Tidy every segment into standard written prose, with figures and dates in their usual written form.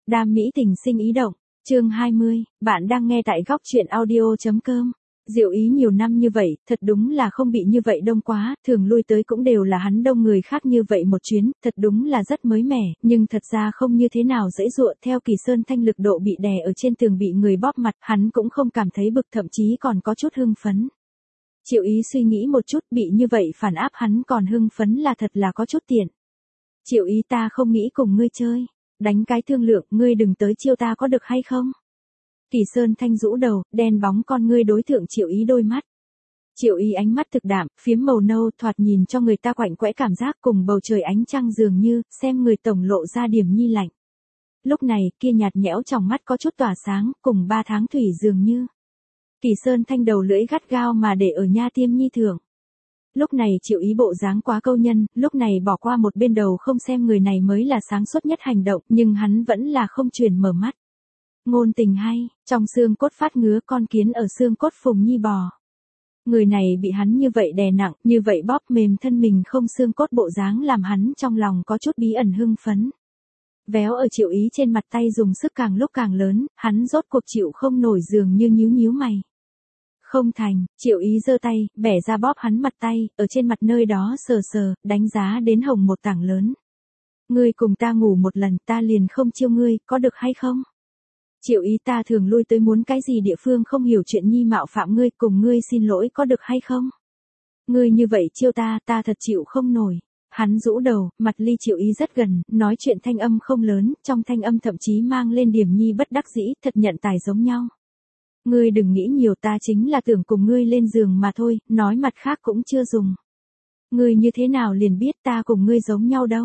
Đam mỹ tình sinh ý động, chương 20, bạn đang nghe tại góc truyện audio.com. Diệu Ý nhiều năm như vậy, thật đúng là không bị như vậy đông quá, thường lui tới cũng đều là hắn đông người khác như vậy một chuyến, thật đúng là rất mới mẻ, nhưng thật ra không như thế nào dễ dụa. Theo Kỳ Sơn Thanh lực độ bị đè ở trên tường bị người bóp mặt, hắn cũng không cảm thấy bực, thậm chí còn có chút hưng phấn. Triệu Ý suy nghĩ một chút, bị như vậy phản áp hắn còn hưng phấn là thật là có chút tiện. Triệu Ý, ta không nghĩ cùng ngươi chơi. Đánh cái thương lượng, ngươi đừng tới chiêu ta có được hay không? Kỳ Sơn Thanh rũ đầu, đen bóng con ngươi đối thượng Triệu Ý đôi mắt. Triệu Ý ánh mắt thực đạm, phiếm màu nâu, thoạt nhìn cho người ta quạnh quẽ cảm giác, cùng bầu trời ánh trăng dường như, xem người tổng lộ ra điểm nhi lạnh. Lúc này, kia nhạt nhẽo trong mắt có chút tỏa sáng, cùng 3 tháng thủy dường như. Kỳ Sơn Thanh đầu lưỡi gắt gao mà để ở nha tiêm nhi thượng. Lúc này Triệu Ý bộ dáng quá câu nhân, lúc này bỏ qua một bên đầu không xem người này mới là sáng suốt nhất hành động, nhưng hắn vẫn là không chuyển mở mắt. Ngôn tình hay, trong xương cốt phát ngứa, con kiến ở xương cốt phùng nhi bò. Người này bị hắn như vậy đè nặng, như vậy bóp mềm thân mình không xương cốt bộ dáng làm hắn trong lòng có chút bí ẩn hưng phấn. Véo ở Triệu Ý trên mặt tay dùng sức càng lúc càng lớn, hắn rốt cuộc chịu không nổi dường như nhíu nhíu mày. Không thành, Triệu Ý giơ tay, bẻ ra bóp hắn mặt tay, ở trên mặt nơi đó sờ sờ, đánh giá đến hồng một tảng lớn. Ngươi cùng ta ngủ một lần, ta liền không chiêu ngươi, có được hay không? Triệu Ý, ta thường lui tới muốn cái gì địa phương không hiểu chuyện nhi mạo phạm ngươi, cùng ngươi xin lỗi có được hay không? Ngươi như vậy chiêu ta, ta thật chịu không nổi. Hắn rũ đầu, mặt ly Triệu Ý rất gần, nói chuyện thanh âm không lớn, trong thanh âm thậm chí mang lên điểm nhi bất đắc dĩ, thật nhận tài giống nhau. Ngươi đừng nghĩ nhiều, ta chính là tưởng cùng ngươi lên giường mà thôi, nói mặt khác cũng chưa dùng. Ngươi như thế nào liền biết ta cùng ngươi giống nhau đâu.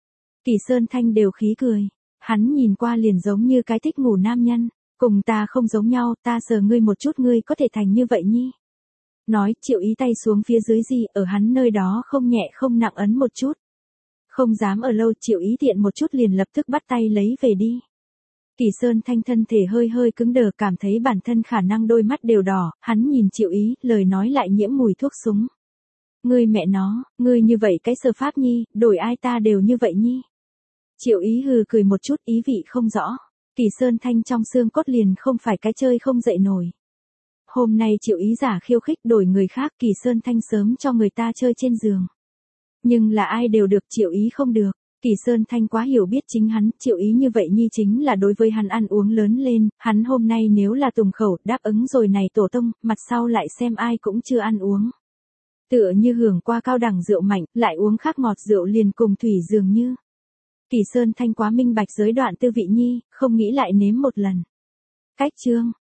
Kỳ Sơn Thanh đều khí cười. Hắn nhìn qua liền giống như cái thích ngủ nam nhân. Cùng ta không giống nhau, ta sờ ngươi một chút ngươi có thể thành như vậy nhi. Nói, Triệu Ý tay xuống phía dưới gì, ở hắn nơi đó không nhẹ không nặng ấn một chút. Không dám ở lâu, Triệu Ý tiện một chút liền lập tức bắt tay lấy về đi. Kỳ Sơn Thanh thân thể hơi hơi cứng đờ, cảm thấy bản thân khả năng đôi mắt đều đỏ, hắn nhìn Triệu Ý, lời nói lại nhiễm mùi thuốc súng. Ngươi mẹ nó, ngươi như vậy cái sơ pháp nhi, đổi ai ta đều như vậy nhi. Triệu Ý hừ cười một chút, ý vị không rõ. Kỳ Sơn Thanh trong xương cốt liền không phải cái chơi không dậy nổi. Hôm nay Triệu Ý giả khiêu khích đổi người khác, Kỳ Sơn Thanh sớm cho người ta chơi trên giường. Nhưng là ai đều được, Triệu Ý không được. Kỳ Sơn Thanh quá hiểu biết chính hắn, Triệu Ý như vậy nhi chính là đối với hắn ăn uống lớn lên, hắn hôm nay nếu là tùng khẩu, đáp ứng rồi này tổ tông, mặt sau lại xem ai cũng chưa ăn uống. Tựa như hưởng qua cao đẳng rượu mạnh, lại uống khác ngọt rượu liền cùng thủy dường như. Kỳ Sơn Thanh quá minh bạch giới đoạn tư vị nhi, không nghĩ lại nếm một lần. Cách chương,